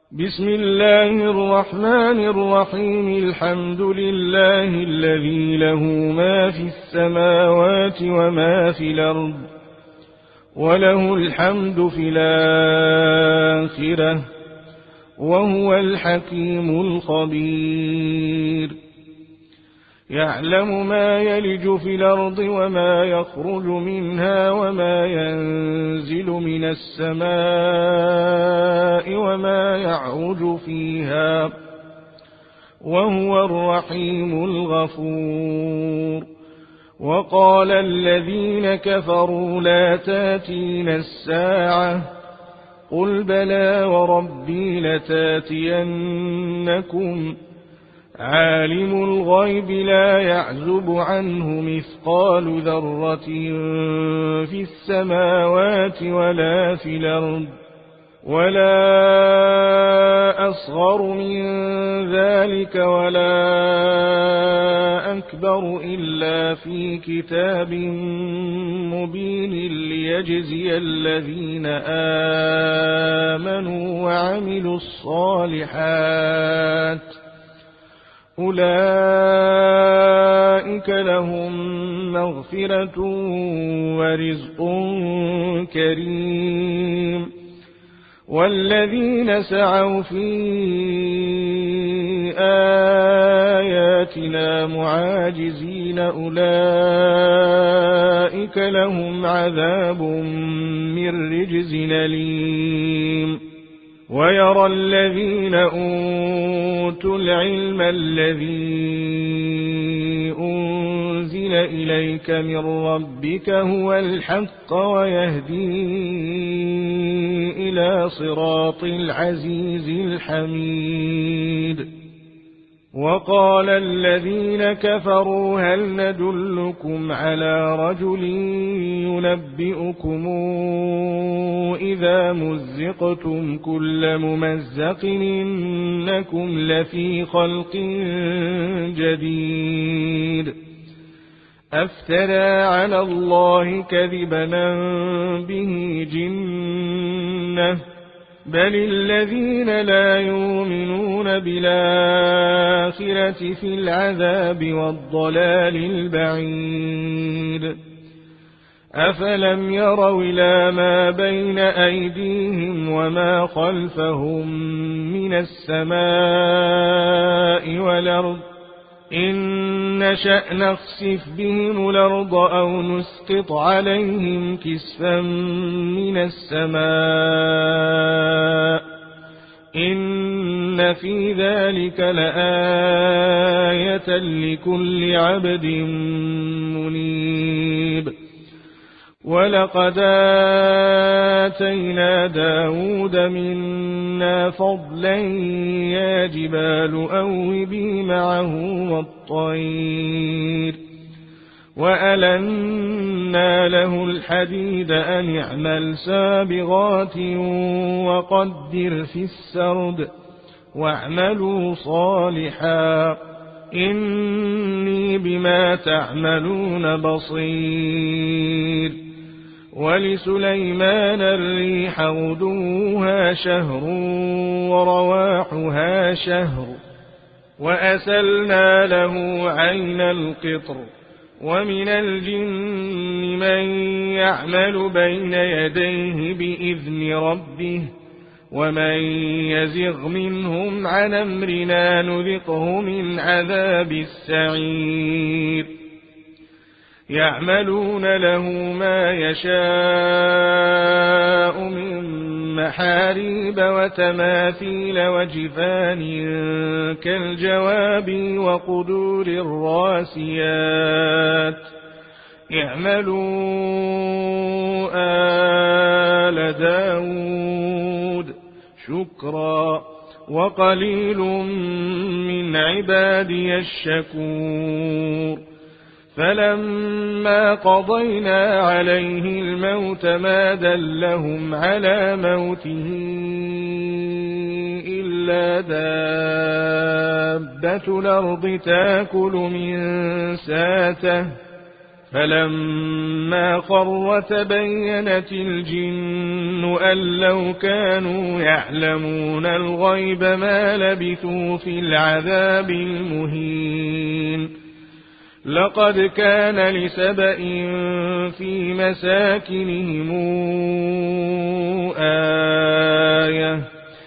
بسم الله الرحمن الرحيم. الحمد لله الذي له ما في السماوات وما في الأرض وله الحمد في الآخرة وهو الحكيم الخبير. يعلم ما يلج في الأرض وما يخرج منها وما ينزل من السماء وما يعرج فيها وهو الرحيم الغفور. وقال الذين كفروا لا تاتينا الساعة قل بلى وربي لتاتينكم عالم الغيب لا يعزب عنه مثقال ذرة في السماوات ولا في الأرض ولا أصغر من ذلك ولا أكبر إلا في كتاب مبين ليجزي الذين آمنوا وعملوا الصالحات أولئك لهم مغفرة ورزق كريم. والذين سعوا في آياتنا معاجزين أولئك لهم عذاب من رجز أليم. ويرى الذين أوتوا العلم الذي أنزل إليك من ربك هو الحق ويهدي إلى صراط العزيز الحميد. وقال الذين كفروا هل ندلكم على رجل ينبئكم إذا مزقتم كل ممزق إنكم لفي خلق جديد أفترى على الله كذبا به جنة بل الذين لا يؤمنون بالآخرة في العذاب والضلال البعيد. أفلم يروا إلى ما بين أيديهم وما خلفهم من السماء والأرض إن نشأ نخسف بهم الأرض أو نسقط عليهم كسفا من السماء إن في ذلك لآية لكل عبد منيب. ولقد آتينا داود منا فضلا يا جبال أوبي معه والطير وألنا له الحديد أن اعمل سابغات وقدر في السرد واعملوا صالحا إني بما تعملون بصير. ولسليمان الريح غدوها شهر ورواحها شهر وأسلنا له عين القطر ومن الجن من يعمل بين يديه بإذن ربه ومن يزغ منهم عن أمرنا نذقه من عذاب السعير. يعملون له ما يشاء من محاريب وتماثيل وجفان كالجواب وقدور الراسيات اعملوا آل داود شكرا وقليل من عبادي الشكور. فلما قضينا عليه الموت ما دلهم على موته إلا دابة الأرض تأكل من ساته فلما خر تبينت الجن أن لو كانوا يعلمون الغيب ما لبثوا في العذاب المهين لقد كان لسبإ في مساكنهم آية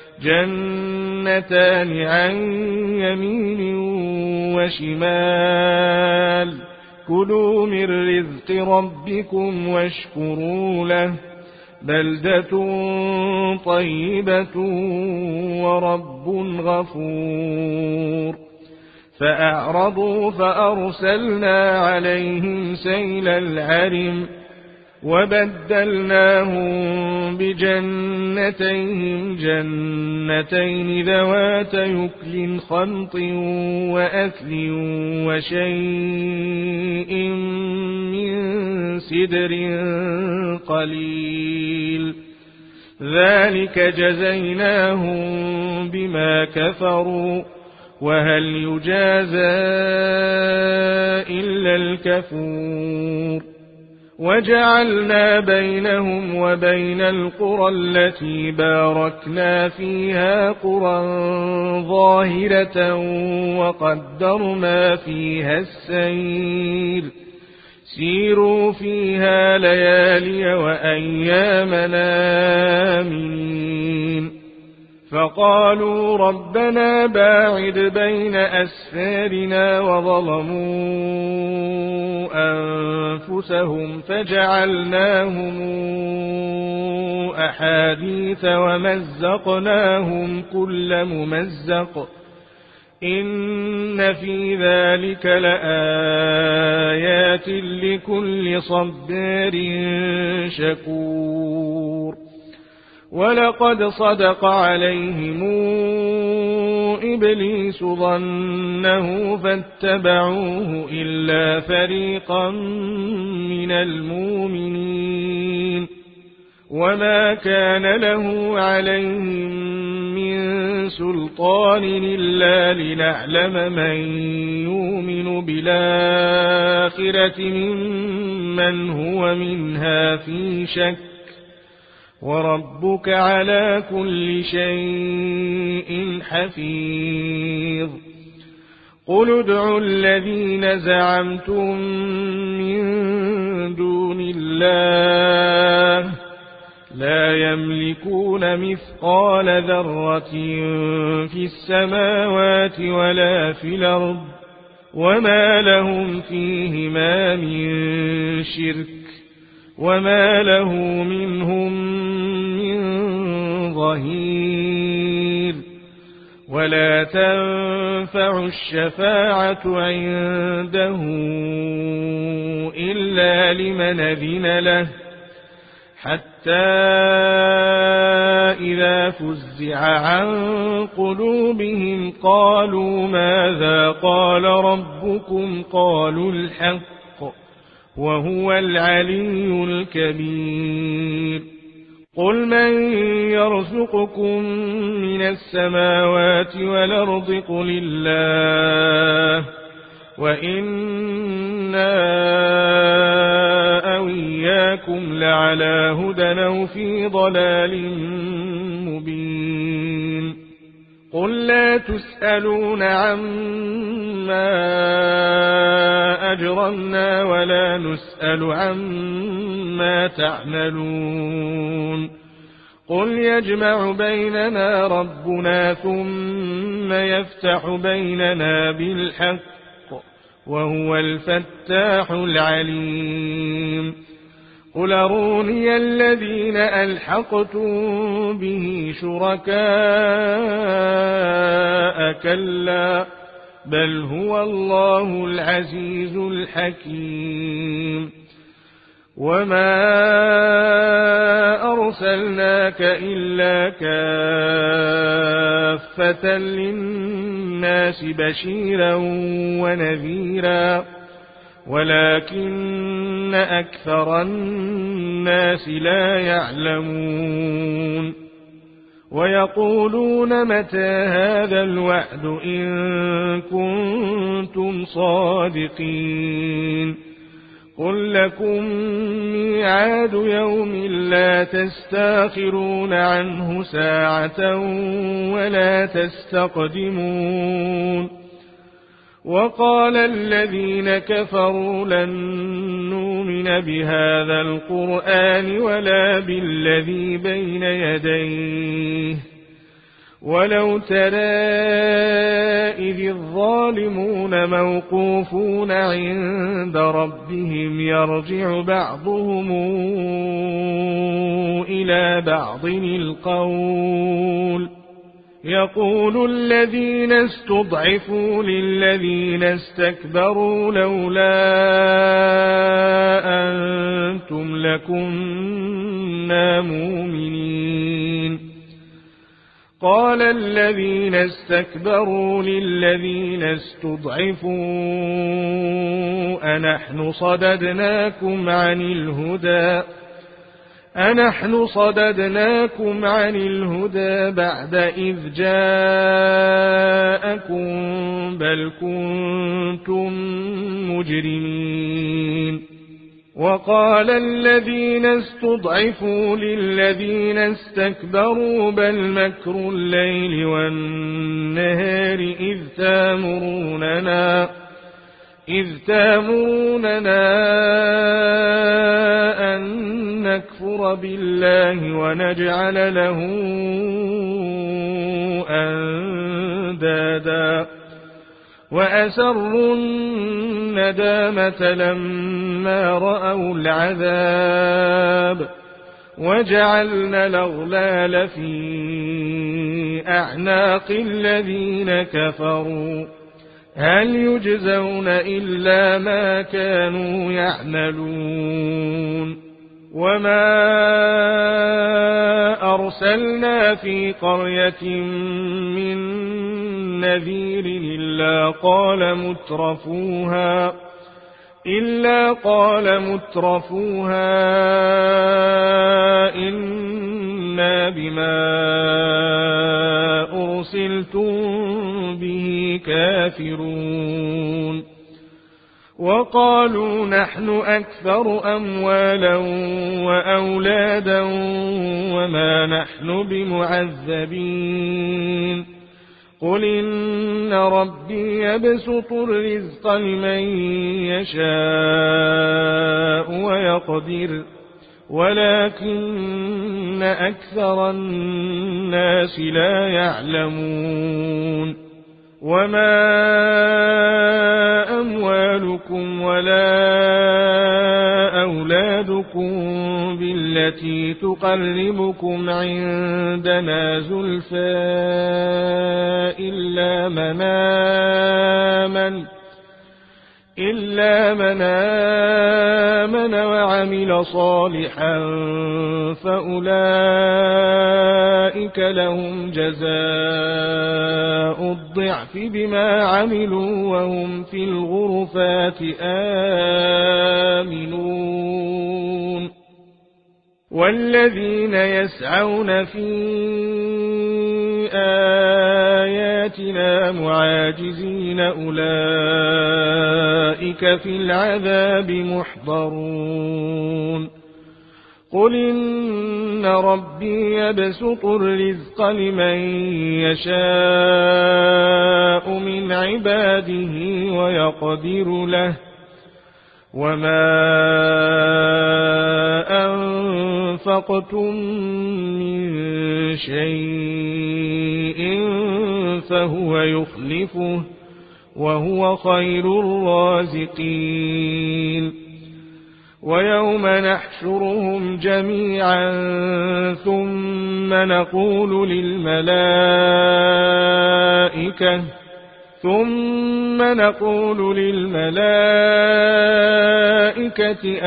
جنتان عن يمين وشمال كلوا من رزق ربكم واشكروا له بلدة طيبة ورب غفور فأعرضوا فأرسلنا عليهم سيل العرم وبدلناهم بجنتيهم جنتين ذوات يكل خمط وأثل وشيء من سدر قليل ذلك جزيناهم بما كفروا وهل يجازى إلا الكفور وجعلنا بينهم وبين القرى التي باركنا فيها قرى ظاهرة وقدرنا فيها السير سيروا فيها ليالي وأيامنا آمنين فقالوا ربنا باعد بين أسفارنا وظلموا أنفسهم فجعلناهم أحاديث ومزقناهم كل ممزق إن في ذلك لآيات لكل صبار شكور ولقد صدق عليهم إبليس ظنه فاتبعوه إلا فريقا من المؤمنين وما كان له عليهم من سلطان إلا لنعلم من يؤمن بالآخرة ممن هو منها في شك وربك على كل شيء حفيظ قل ادعوا الذين زعمتم من دون الله لا يملكون مثقال ذرة في السماوات ولا في الأرض وما لهم فيهما من شرك وما له منهم من ظهير ولا تنفع الشفاعة عنده إلا لمن أذن له حتى إذا فزع عن قلوبهم قالوا ماذا قال ربكم قالوا الحق وهو العلي الكبير قل من يرزقكم من السماوات والأرض قل الله وإنا أو إياكم لعلى هدى أو في ضلال مبين قل لا تسألون عما أجرمنا ولا نسأل عما تعملون قل يجمع بيننا ربنا ثم يفتح بيننا بالحق وهو الفتاح العليم قل أروني الذين ألحقتم به شركاء كلا بل هو الله العزيز الحكيم وما أرسلناك إلا كافة للناس بشيرا ونذيرا ولكن أكثر الناس لا يعلمون ويقولون متى هذا الوعد إن كنتم صادقين قل لكم ميعاد يوم لا تستاخرون عنه ساعة ولا تستقدمون وقال الذين كفروا لن نؤمن بهذا القرآن ولا بالذي بين يديه ولو ترى إذ الظالمون موقوفون عند ربهم يرجع بعضهم إلى بعض القول يقول الذين استضعفوا للذين استكبروا لولا أنتم لكنا مؤمنين قال الذين استكبروا للذين استضعفوا أنحن صددناكم عن الهدى بعد إذ جاءكم بل كنتم مجرمين وقال الذين استضعفوا للذين استكبروا بل مكر الليل والنهار إذ تامروننا أن نكفر بالله ونجعل له أندادا وأسروا الندامة لما رأوا العذاب وجعلنا الأغلال في أعناق الذين كفروا هل يجزون إلا ما كانوا يعملون وما أرسلنا في قرية من نذير إلا قال مترفوها إنا بما أرسلتم به كافرون وقالوا نحن أكثر أموالا وأولادا وما نحن بمعذبين قل إن ربي يبسط الرزق لمن يشاء ويقدر ولكن أكثر الناس لا يعلمون وما أموالكم ولا أولادكم بالتي تقربكم عندنا زلفى إلا من آمن وعمل صالحا فأولئك لهم جزاء الضعف بما عملوا وهم في الغرفات آمنون والذين يسعون في آياتنا معاجزين أولئك في العذاب محضرون قل إن ربي يبسط الرزق لمن يشاء من عباده ويقدر له وما أنفقتم من شيء فهو يخلفه وهو خير الرازقين ويوم نحشرهم جميعا ثم نقول للملائكة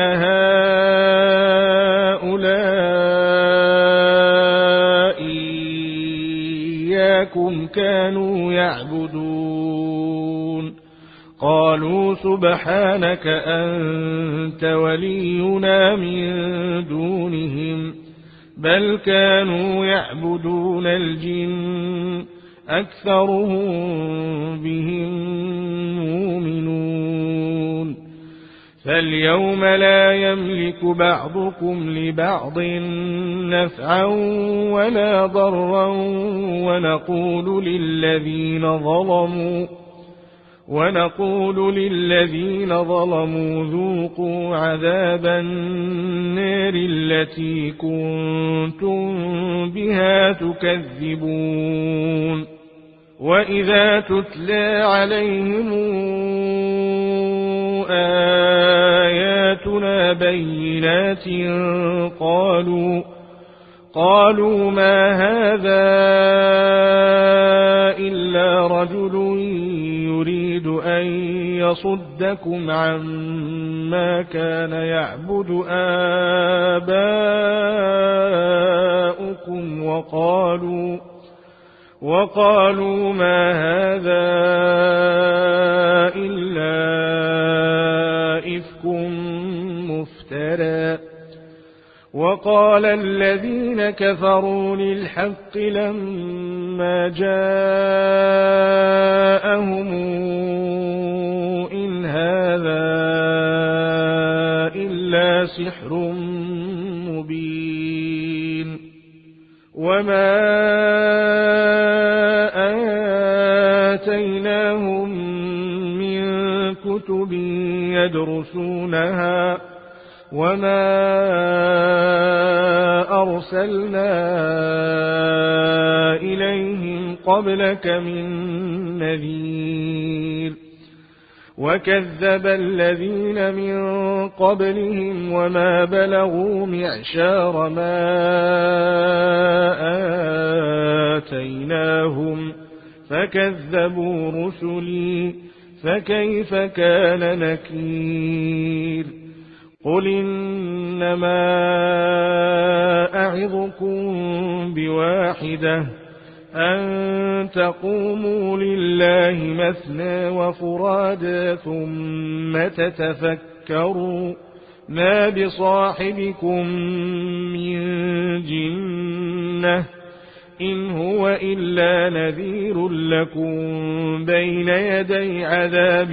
أهؤلاء إياكم كانوا يعبدون قالوا سبحانك أنت ولينا من دونهم بل كانوا يعبدون الجن أكثرهم بهم مؤمنون فاليوم لا يملك بعضكم لبعض نفعا ولا ضرا ونقول للذين ظلموا ذوقوا عذاب النار التي كنتم بها تكذبون وإذا تتلى عليهم آياتنا بينات قالوا ما هذا إلا رجل يريد أن يصدكم عما كان يعبد آباؤكم وقالوا ما هذا إلا إفك مفترى وقال الذين كفروا للحق لما جاءهم إن هذا إلا سحر مبين وما آتيناهم من كتب يدرسونها وما أرسلنا إليهم قبلك من نذير وكذب الذين من قبلهم وما بلغوا معشار ما آتيناهم فكذبوا رسلي فكيف كان نكير قل إنما أعظكم بواحدة أن تقوموا لله مثنى وفرادا ثم تتفكروا ما بصاحبكم من جنة إن هو إلا نذير لكم بين يدي عذاب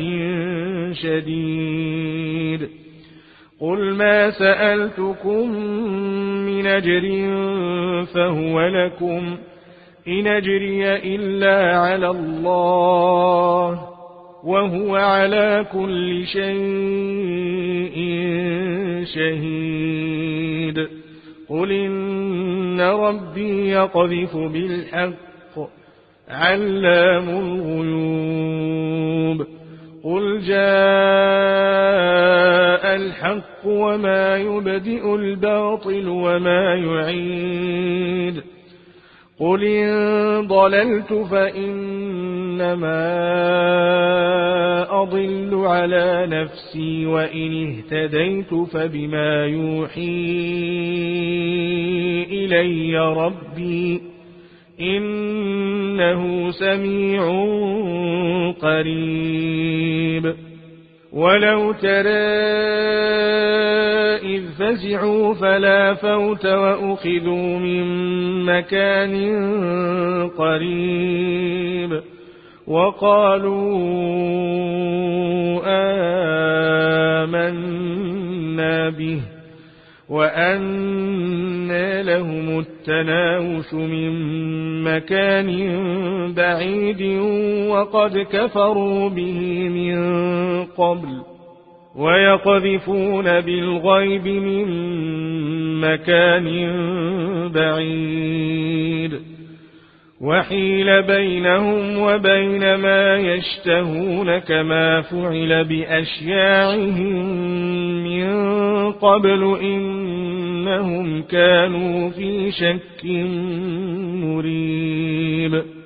شديد قل ما سألتكم من أجر فهو لكم إن أجري إلا على الله وهو على كل شيء شهيد قل إن ربي يقذف بالحق علام الغيوب قل جاء الحق وما يبدئ الباطل وما يعيد قل إن ضللت فإنما أضل على نفسي وإن اهتديت فبما يوحي إلي ربي إنه سميع قريب ولو ترى إذ فزعوا فلا فوت وأخذوا من مكان قريب وقالوا آمنا به وأنى لهم التناوش من مكان بعيد وقد كفروا به من قبل ويقذفون بالغيب من مكان بعيد وحيل بينهم وبين ما يشتهون كما فعل بأشياعهم من قبل إنهم كانوا في شك مريب